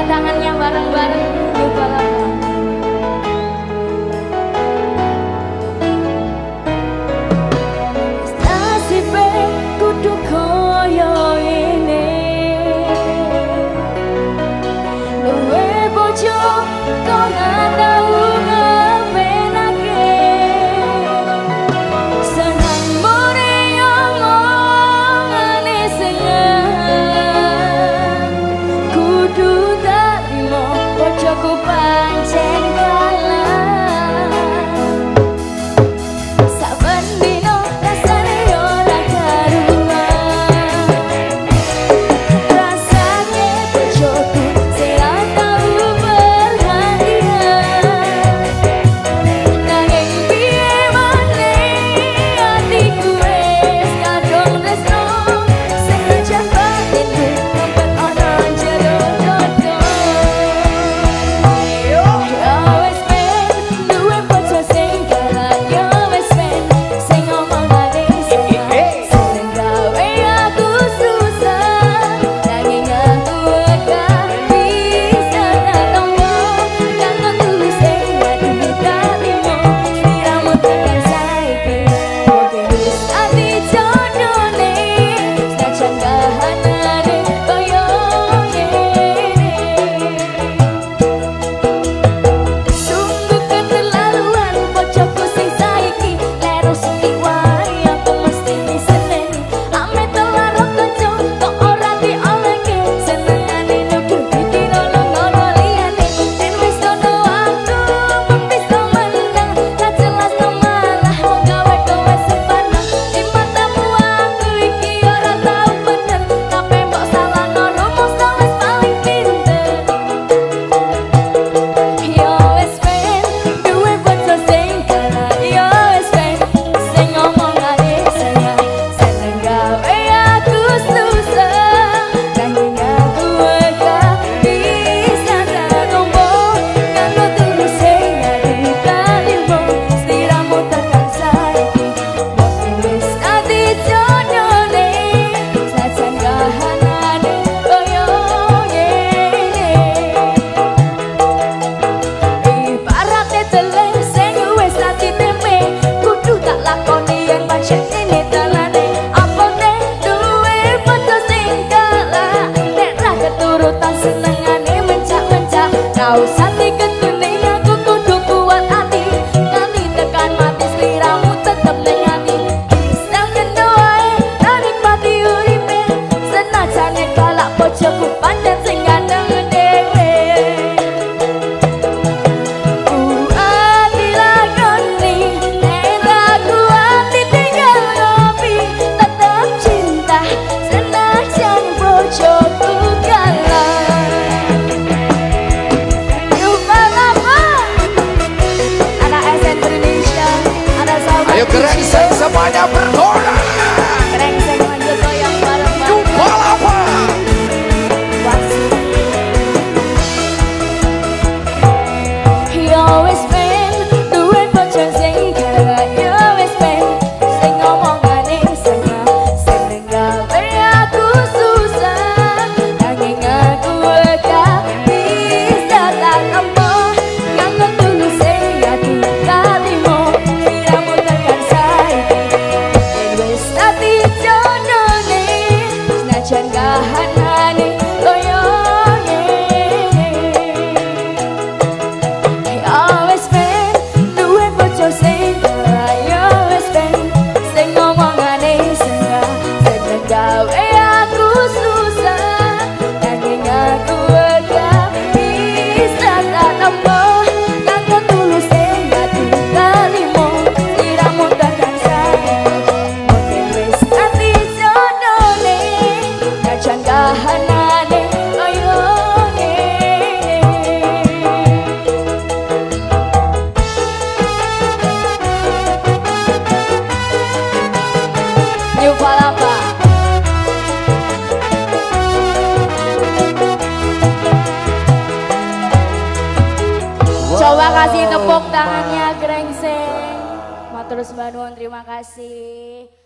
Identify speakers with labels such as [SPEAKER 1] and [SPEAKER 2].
[SPEAKER 1] Angkat tangannya bareng-bareng. Kudu koyo ini luwe bojo kau gak tau ngebenake senang mure omongane seneng kudu tarimo bojoku pancen kalah saben dino rasane ora
[SPEAKER 2] semuanya bergoda.
[SPEAKER 1] Rengseng lanjut goyang bareng-bareng.
[SPEAKER 2] Jumpa lapa.
[SPEAKER 1] Yo wis ben duwe bojo sing kaya yo wis ben sing ngomongane seneng seneng gawe aku susah nanging aku gak bisa tak empo nganggo tulus sing ati kalimo siramu tekan saiki yen wis dadi jodone senajan kahanane koyo coba kasih tepuk tangannya Grengseng. Matur sembah nuwun, terima kasih.